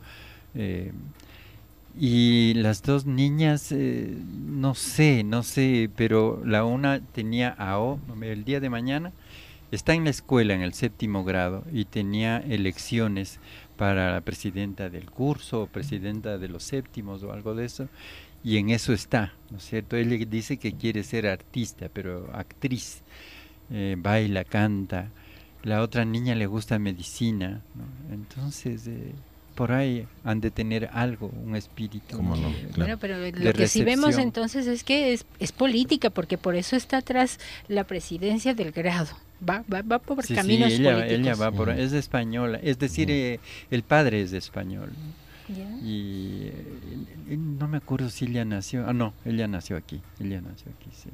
Y las dos niñas, no sé, pero la una tenía el día de mañana, está en la escuela en el 7º grado y tenía elecciones para la presidenta del curso o presidenta de los séptimos o algo de eso, y en eso está, ¿no es cierto? Él dice que quiere ser artista, pero actriz, baila, canta. La otra niña le gusta medicina, ¿no? Entonces, por ahí han de tener algo, un espíritu. ¿Cómo no? Bueno, Claro. pero De lo que sí vemos recepción. entonces es que es política, porque por eso está atrás la presidencia del grado. Va por Sí, caminos ella políticos. va por, es española, es decir, el padre es español. ¿Ya? Y no me acuerdo si ella nació, no, ella nació aquí, sí.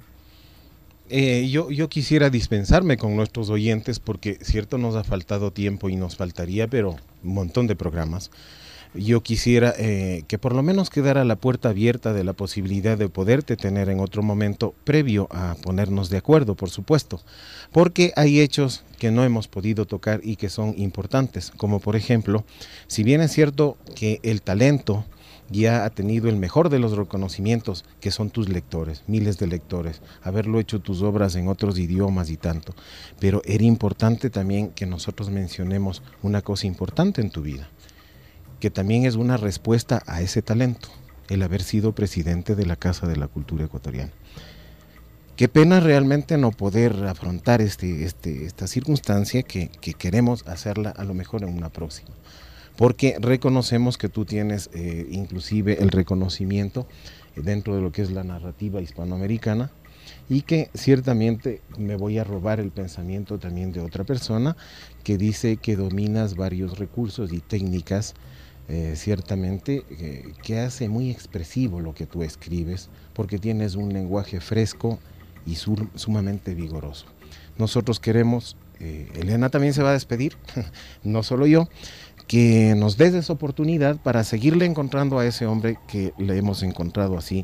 Yo quisiera dispensarme con nuestros oyentes porque cierto nos ha faltado tiempo y nos faltaría, pero un montón de programas. Yo quisiera que por lo menos quedara la puerta abierta de la posibilidad de poderte tener en otro momento previo a ponernos de acuerdo, por supuesto, porque hay hechos que no hemos podido tocar y que son importantes, como por ejemplo, si bien es cierto que el talento ya ha tenido el mejor de los reconocimientos, que son tus lectores, miles de lectores, haberlo hecho tus obras en otros idiomas y tanto, pero era importante también que nosotros mencionemos una cosa importante en tu vida, que también es una respuesta a ese talento, el haber sido presidente de la Casa de la Cultura Ecuatoriana. Qué pena realmente no poder afrontar esta circunstancia que queremos hacerla a lo mejor en una próxima, porque reconocemos que tú tienes inclusive el reconocimiento dentro de lo que es la narrativa hispanoamericana y que ciertamente me voy a robar el pensamiento también de otra persona que dice que dominas varios recursos y técnicas ciertamente que hace muy expresivo lo que tú escribes porque tienes un lenguaje fresco y sumamente vigoroso. Nosotros queremos, Elena también se va a despedir, no solo yo, que nos des esa oportunidad para seguirle encontrando a ese hombre que le hemos encontrado así,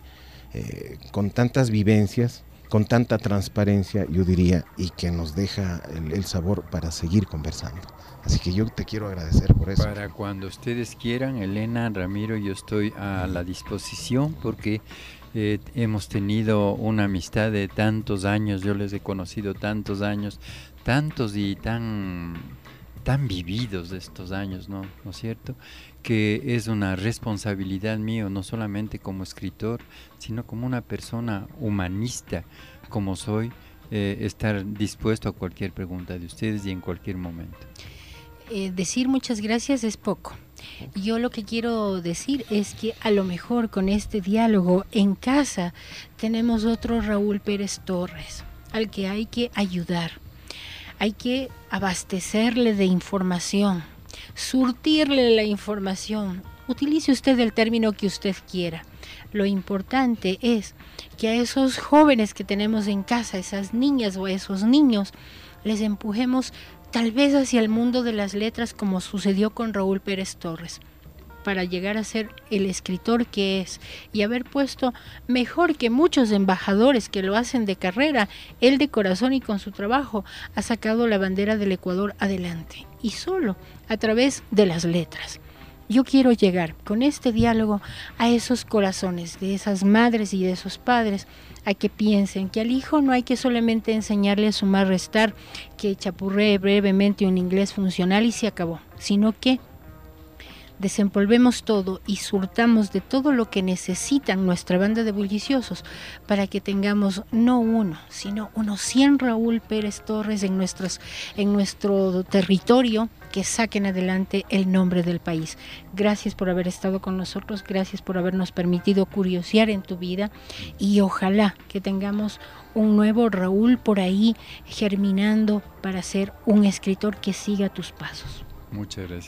con tantas vivencias, con tanta transparencia, yo diría, y que nos deja el sabor para seguir conversando. Así que yo te quiero agradecer por eso. Para cuando ustedes quieran, Elena, Ramiro, yo estoy a la disposición porque hemos tenido una amistad de tantos años, yo les he conocido tantos años, tantos y tan vividos de estos años, ¿no es cierto? Que es una responsabilidad mía, no solamente como escritor, sino como una persona humanista como soy, estar dispuesto a cualquier pregunta de ustedes y en cualquier momento. Decir muchas gracias es poco. Yo lo que quiero decir es que a lo mejor con este diálogo en casa tenemos otro Raúl Pérez Torres al que hay que ayudar. Hay que abastecerle de información, surtirle la información. Utilice usted el término que usted quiera. Lo importante es que a esos jóvenes que tenemos en casa, esas niñas o a esos niños, les empujemos tal vez hacia el mundo de las letras como sucedió con Raúl Pérez Torres, para llegar a ser el escritor que es y haber puesto mejor que muchos embajadores que lo hacen de carrera, él de corazón y con su trabajo ha sacado la bandera del Ecuador adelante y solo a través de las letras. Yo quiero llegar con este diálogo a esos corazones de esas madres y de esos padres a que piensen que al hijo no hay que solamente enseñarle a sumar, restar, que chapurree brevemente un inglés funcional y se acabó, sino que desempolvemos todo y surtamos de todo lo que necesitan nuestra banda de bulliciosos para que tengamos no uno, sino unos 100 Raúl Pérez Torres en nuestro territorio que saquen adelante el nombre del país. Gracias por haber estado con nosotros, gracias por habernos permitido curiosear en tu vida y ojalá que tengamos un nuevo Raúl por ahí germinando para ser un escritor que siga tus pasos. Muchas gracias.